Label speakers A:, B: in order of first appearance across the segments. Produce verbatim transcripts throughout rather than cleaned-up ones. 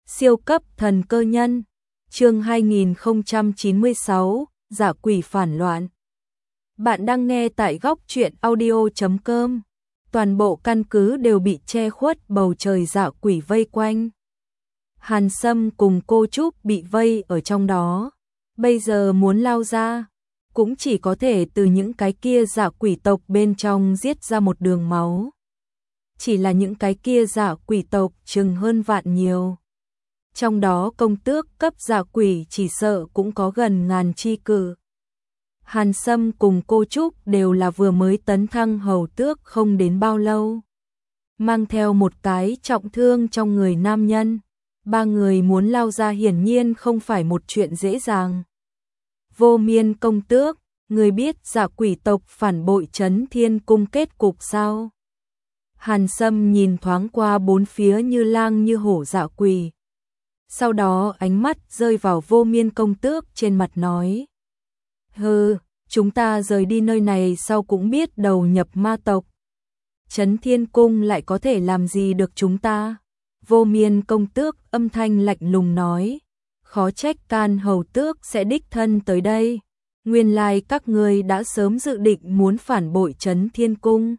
A: Siêu cấp thần cơ nhân, chương hai nghìn không trăm chín mươi sáu, giả quỷ phản loạn. Bạn đang nghe tại góc truyện audio chấm com. Toàn bộ căn cứ đều bị che khuất bầu trời giả quỷ vây quanh. Hàn Sâm cùng cô Trúc bị vây ở trong đó. Bây giờ muốn lao ra, cũng chỉ có thể từ những cái kia giả quỷ tộc bên trong giết ra một đường máu. Chỉ là những cái kia giả quỷ tộc chừng hơn vạn nhiều. Trong đó công tước cấp giả quỷ chỉ sợ cũng có gần ngàn chi cử. Hàn Sâm cùng cô Trúc đều là vừa mới tấn thăng hầu tước không đến bao lâu. Mang theo một cái trọng thương trong người nam nhân. Ba người muốn lao ra hiển nhiên không phải một chuyện dễ dàng. Vô Miên công tước, người biết giả quỷ tộc phản bội Trấn Thiên Cung kết cục sao? Hàn Sâm nhìn thoáng qua bốn phía như lang như hổ giả quỷ. Sau đó ánh mắt rơi vào Vô Miên công tước trên mặt nói. Hừ, chúng ta rời đi nơi này sau cũng biết đầu nhập ma tộc. Trấn Thiên Cung lại có thể làm gì được chúng ta? Vô Miên công tước âm thanh lạnh lùng nói. Khó trách Can hầu tước sẽ đích thân tới đây. Nguyên lai các ngươi đã sớm dự định muốn phản bội Trấn Thiên Cung.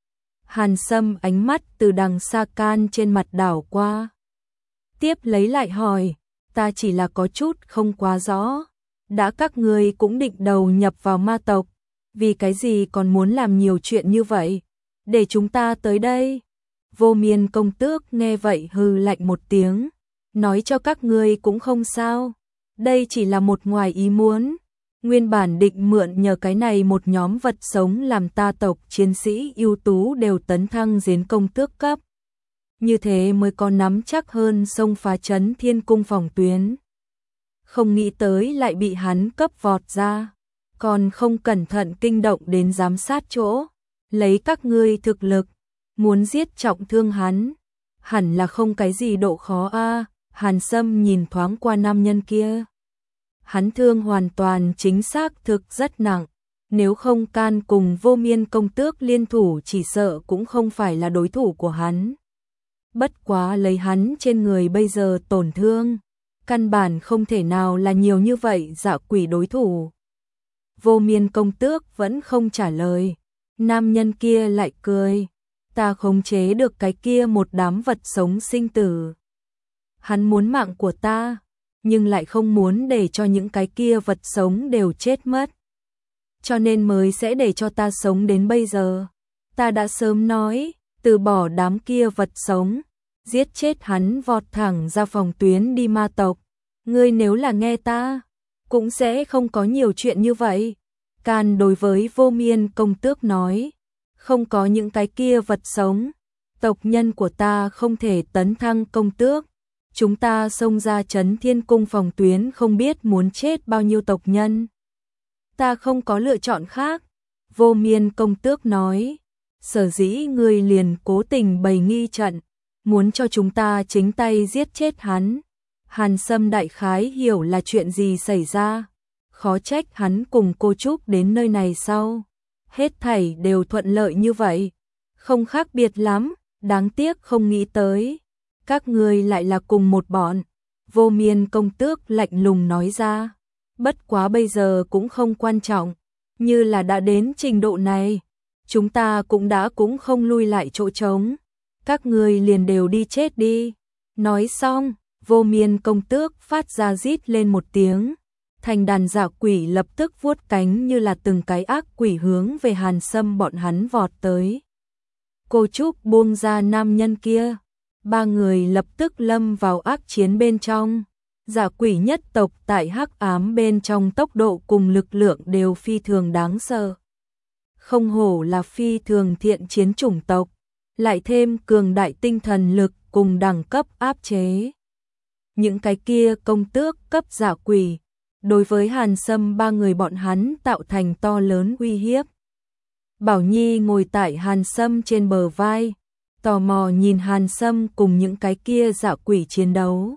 A: Hàn Sâm ánh mắt từ đằng xa Can trên mặt đảo qua. Tiếp lấy lại hỏi, ta chỉ là có chút không quá rõ. Đã các ngươi cũng định đầu nhập vào ma tộc, vì cái gì còn muốn làm nhiều chuyện như vậy? Để chúng ta tới đây. Vô Miên công tước nghe vậy hừ lạnh một tiếng, nói cho các ngươi cũng không sao. Đây chỉ là một ngoài ý muốn. Nguyên bản định mượn nhờ cái này một nhóm vật sống làm ta tộc chiến sĩ ưu tú đều tấn thăng đến công tước cấp. Như thế mới có nắm chắc hơn xông phá Trấn Thiên Cung phòng tuyến. Không nghĩ tới lại bị hắn cấp vọt ra, còn không cẩn thận kinh động đến giám sát chỗ. Lấy các ngươi thực lực, muốn giết trọng thương hắn, hẳn là không cái gì độ khó a. Hàn Sâm nhìn thoáng qua nam nhân kia. Hắn thương hoàn toàn chính xác thực rất nặng, nếu không Can cùng Vô Miên công tước liên thủ chỉ sợ cũng không phải là đối thủ của hắn. Bất quá lấy hắn trên người bây giờ tổn thương, căn bản không thể nào là nhiều như vậy giả quỷ đối thủ. Vô Miên công tước vẫn không trả lời, nam nhân kia lại cười, ta khống chế được cái kia một đám vật sống sinh tử. Hắn muốn mạng của ta, nhưng lại không muốn để cho những cái kia vật sống đều chết mất. Cho nên mới sẽ để cho ta sống đến bây giờ. Ta đã sớm nói, từ bỏ đám kia vật sống, giết chết hắn vọt thẳng ra phòng tuyến đi ma tộc. Ngươi nếu là nghe ta, cũng sẽ không có nhiều chuyện như vậy. Can đối với Vô Miên công tước nói, không có những cái kia vật sống, tộc nhân của ta không thể tấn thăng công tước. Chúng ta xông ra Trấn Thiên Cung phòng tuyến không biết muốn chết bao nhiêu tộc nhân. Ta không có lựa chọn khác. Vô Miên công tước nói, sở dĩ ngươi liền cố tình bày nghi trận, muốn cho chúng ta chính tay giết chết hắn. Hàn Sâm đại khái hiểu là chuyện gì xảy ra. Khó trách hắn cùng cô Trúc đến nơi này sau. Hết thảy đều thuận lợi như vậy. Không khác biệt lắm, đáng tiếc không nghĩ tới. Các ngươi lại là cùng một bọn. Vô Miên công tước lạnh lùng nói ra. Bất quá bây giờ cũng không quan trọng. Như là đã đến trình độ này, chúng ta cũng đã cũng không lui lại chỗ trống. Các ngươi liền đều đi chết đi. Nói xong, Vô Miên công tước phát ra rít lên một tiếng. Thành đàn giả quỷ lập tức vuốt cánh như là từng cái ác quỷ hướng về Hàn Sâm bọn hắn vọt tới. Cô Trúc buông ra nam nhân kia. Ba người lập tức lâm vào ác chiến bên trong. Giả quỷ nhất tộc tại hắc ám bên trong tốc độ cùng lực lượng đều phi thường đáng sợ. Không hổ là phi thường thiện chiến chủng tộc, lại thêm cường đại tinh thần lực cùng đẳng cấp áp chế. Những cái kia công tước cấp giả quỷ, đối với Hàn Sâm ba người bọn hắn tạo thành to lớn uy hiếp. Bảo Nhi ngồi tại Hàn Sâm trên bờ vai, tò mò nhìn Hàn Sâm cùng những cái kia giả quỷ chiến đấu.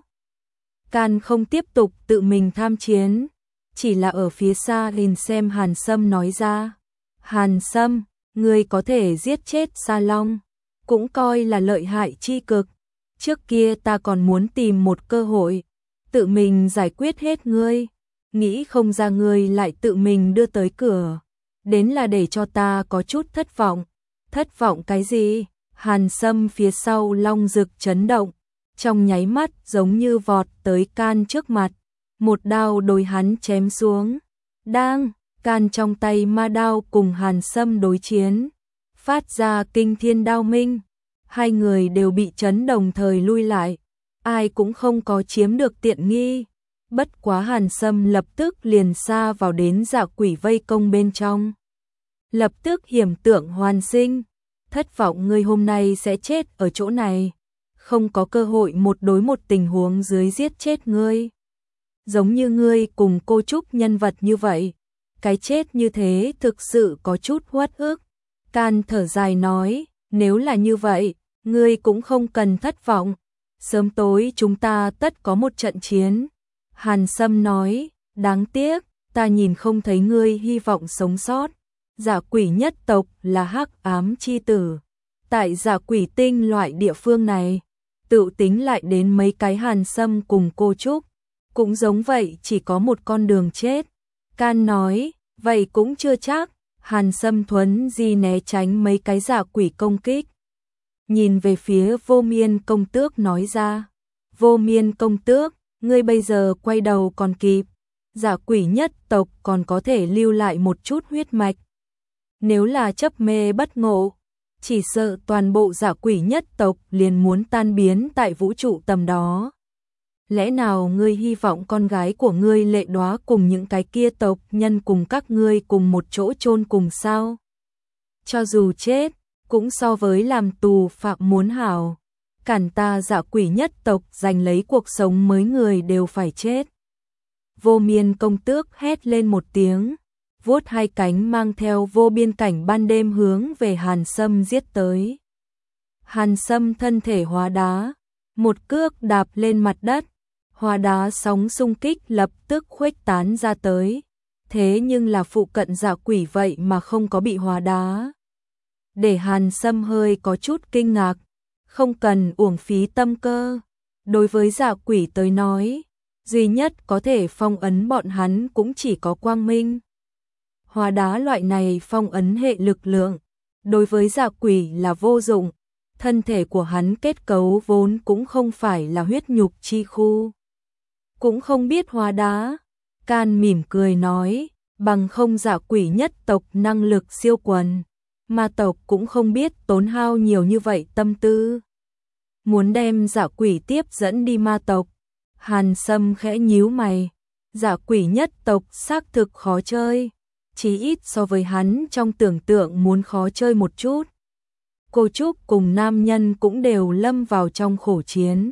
A: Can không tiếp tục tự mình tham chiến, chỉ là ở phía xa nhìn xem Hàn Sâm nói ra. Hàn Sâm, ngươi có thể giết chết Sa Long, cũng coi là lợi hại chi cực. trước kia ta còn muốn tìm một cơ hội, tự mình giải quyết hết ngươi, nghĩ không ra ngươi lại tự mình đưa tới cửa, đến là để cho ta có chút thất vọng. Thất vọng cái gì? Hàn Sâm phía sau long rực chấn động, trong nháy mắt giống như vọt tới Can trước mặt, một đao đối hắn chém xuống. Đang, Can trong tay ma đao cùng Hàn Sâm đối chiến, phát ra kinh thiên đao minh, hai người đều bị chấn đồng thời lui lại, ai cũng không có chiếm được tiện nghi. Bất quá Hàn Sâm lập tức liền xa vào đến Dạ Quỷ vây công bên trong. Lập tức hiểm tượng hoàn sinh, thất vọng ngươi hôm nay sẽ chết ở chỗ này, không có cơ hội một đối một tình huống dưới giết chết ngươi. Giống như ngươi cùng cô Trúc nhân vật như vậy, cái chết như thế thực sự có chút uất ức. Can thở dài nói, nếu là như vậy, ngươi cũng không cần thất vọng, sớm tối chúng ta tất có một trận chiến. Hàn Sâm nói, đáng tiếc, ta nhìn không thấy ngươi hy vọng sống sót. Dạ Quỷ nhất tộc là hắc ám chi tử, tại Dạ Quỷ tinh loại địa phương này, tự tính lại đến mấy cái Hàn Sâm cùng cô Trúc, cũng giống vậy chỉ có một con đường chết. Can nói, vậy cũng chưa chắc. Hàn Sâm thuấn di né tránh mấy cái Dạ Quỷ công kích, nhìn về phía Vô Miên công tước nói ra, Vô Miên công tước, ngươi bây giờ quay đầu còn kịp, Dạ Quỷ nhất tộc còn có thể lưu lại một chút huyết mạch. Nếu là chấp mê bất ngộ, chỉ sợ toàn bộ Dạ Quỷ nhất tộc liền muốn tan biến tại vũ trụ tầm đó. Lẽ nào ngươi hy vọng con gái của ngươi Lệ Đóa cùng những cái kia tộc nhân cùng các ngươi cùng một chỗ chôn cùng sao? Cho dù chết, cũng so với làm tù phạm muốn hảo. Cản ta Dạ Quỷ nhất tộc giành lấy cuộc sống mới người đều phải chết. Vô Miên công tước hét lên một tiếng, vuốt hai cánh mang theo vô biên cảnh ban đêm hướng về Hàn Sâm giết tới. Hàn Sâm thân thể hóa đá, một cước đạp lên mặt đất, hóa đá sóng xung kích lập tức khuếch tán ra tới. Thế nhưng là phụ cận Dạ Quỷ vậy mà không có bị hóa đá. Để Hàn Sâm hơi có chút kinh ngạc, không cần uổng phí tâm cơ. Đối với Dạ Quỷ tới nói, duy nhất có thể phong ấn bọn hắn cũng chỉ có quang minh. Hóa đá loại này phong ấn hệ lực lượng, đối với Dạ Quỷ là vô dụng, thân thể của hắn kết cấu vốn cũng không phải là huyết nhục chi khu. Cũng không biết hóa đá. Can mỉm cười nói, bằng không Dạ Quỷ nhất tộc năng lực siêu quần, ma tộc cũng không biết tốn hao nhiều như vậy tâm tư. Muốn đem Dạ Quỷ tiếp dẫn đi ma tộc. Hàn Sâm khẽ nhíu mày, Dạ Quỷ nhất tộc xác thực khó chơi, chí ít so với hắn trong tưởng tượng muốn khó chơi một chút. Cô Trúc cùng nam nhân cũng đều lâm vào trong khổ chiến.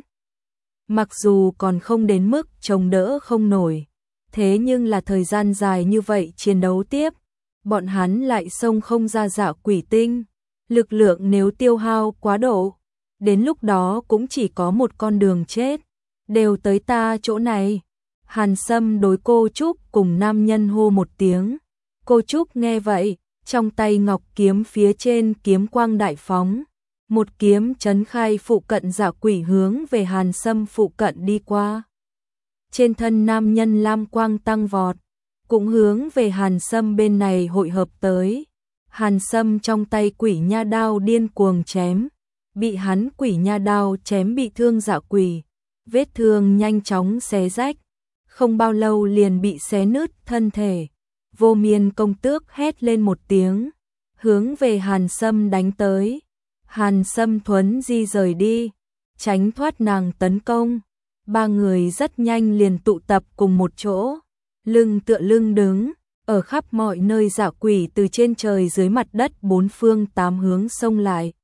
A: Mặc dù còn không đến mức chống đỡ không nổi, thế nhưng là thời gian dài như vậy chiến đấu tiếp, bọn hắn lại xông không ra Dạ Quỷ tinh. Lực lượng nếu tiêu hao quá độ, đến lúc đó cũng chỉ có một con đường chết. Đều tới ta chỗ này. Hàn Sâm đối cô Trúc cùng nam nhân hô một tiếng. Cô Trúc nghe vậy, trong tay ngọc kiếm phía trên kiếm quang đại phóng, một kiếm chấn khai phụ cận Dạ Quỷ hướng về Hàn Sâm phụ cận đi qua. Trên thân nam nhân lam quang tăng vọt, cũng hướng về Hàn Sâm bên này hội hợp tới. Hàn Sâm trong tay quỷ nha đao điên cuồng chém, bị hắn quỷ nha đao chém bị thương Dạ Quỷ, vết thương nhanh chóng xé rách, không bao lâu liền bị xé nứt thân thể. Vô Miên công tước hét lên một tiếng, hướng về Hàn Sâm đánh tới. Hàn Sâm thuấn di rời đi, tránh thoát nàng tấn công. Ba người rất nhanh liền tụ tập cùng một chỗ, lưng tựa lưng đứng, ở khắp mọi nơi Dạ Quỷ từ trên trời dưới mặt đất bốn phương tám hướng xông lại.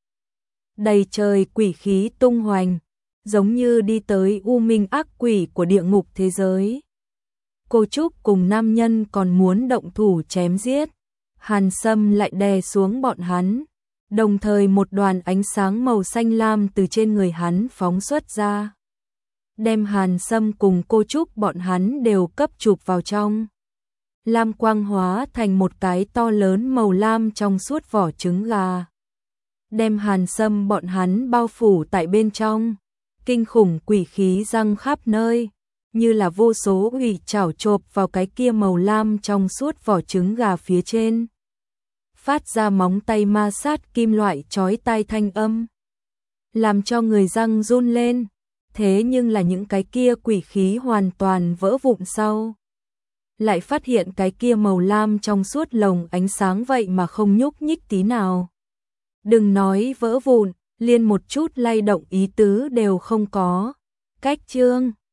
A: Đầy trời quỷ khí tung hoành, giống như đi tới u minh ác quỷ của địa ngục thế giới. Cô Trúc cùng nam nhân còn muốn động thủ chém giết, Hàn Sâm lại đè xuống bọn hắn, đồng thời một đoàn ánh sáng màu xanh lam từ trên người hắn phóng xuất ra, đem Hàn Sâm cùng cô Trúc bọn hắn đều cấp chụp vào trong. Lam quang hóa thành một cái to lớn màu lam trong suốt vỏ trứng gà, đem Hàn Sâm bọn hắn bao phủ tại bên trong. kinh khủng quỷ khí răng khắp nơi, như là vô số ủy chảo chộp vào cái kia màu lam trong suốt vỏ trứng gà phía trên. Phát ra móng tay ma sát kim loại chói tai thanh âm, làm cho người răng run lên. Thế nhưng là những cái kia quỷ khí hoàn toàn vỡ vụn sau, lại phát hiện cái kia màu lam trong suốt lồng ánh sáng vậy mà không nhúc nhích tí nào. Đừng nói vỡ vụn, liền một chút lay động ý tứ đều không có. Cách chương